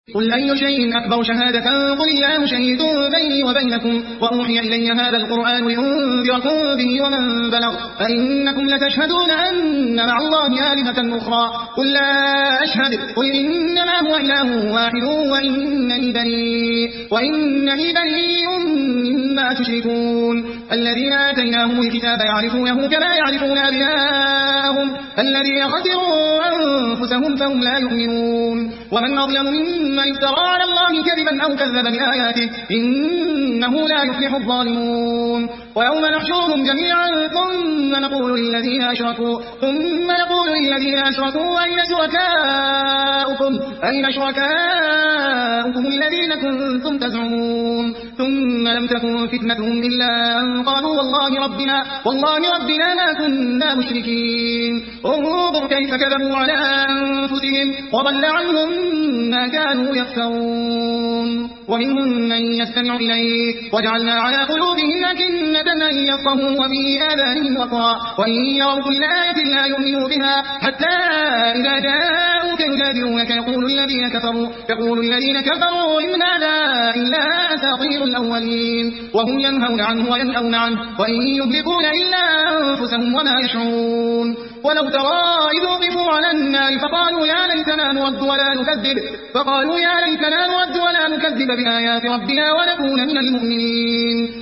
قل أي شيء أكبر شهادة قل الله شهيد بيني وبينكم وأوحي إلي هذا القرآن لأنذركم به ومن بلغ أئنكم لتشهدون أن مع الله آلهة أخرى قل لا أشهد قل إنما هو إله واحد وإنني بريء مما تشركون الذين آتيناهم الكتاب يعرفونه كما يعرفون أبناءهم الذين خسروا أنفسهم فهم لا يؤمنون ومن أظلم ممن افترى على الله كذبا أو كذب بآياته إنه لا يفلح الظالمون ويوم نحشرهم جميعا ثم نقول للذين أشركوا أين شركاؤكم الذين كنتم تزعمون ثم لم تكن فتنتهم إلا أن قالوا والله ربنا ما كنا مشركين انظر كيف كذبوا على أنفسهم وضل عنهم ما كانوا يفترون ومنهم من يستمع إليك وجعلنا على قلوبهم أكنة أن يفقهوا وفي آذانهم وقرا وإن يروا كل آية لا يؤمنوا بها حتى إذا جاءوك يجادلونك يقول الذين كفروا إن هذا إلا أساطير الأولين وهم ينهون عنه وينأون عنه وإن يهلكون إلا أنفسهم وما يشعرون ولو ترى إذ وقفوا على النار فقالوا يا ليتنا نرد ولا نكذب بآيات ربنا ونكون من المؤمنين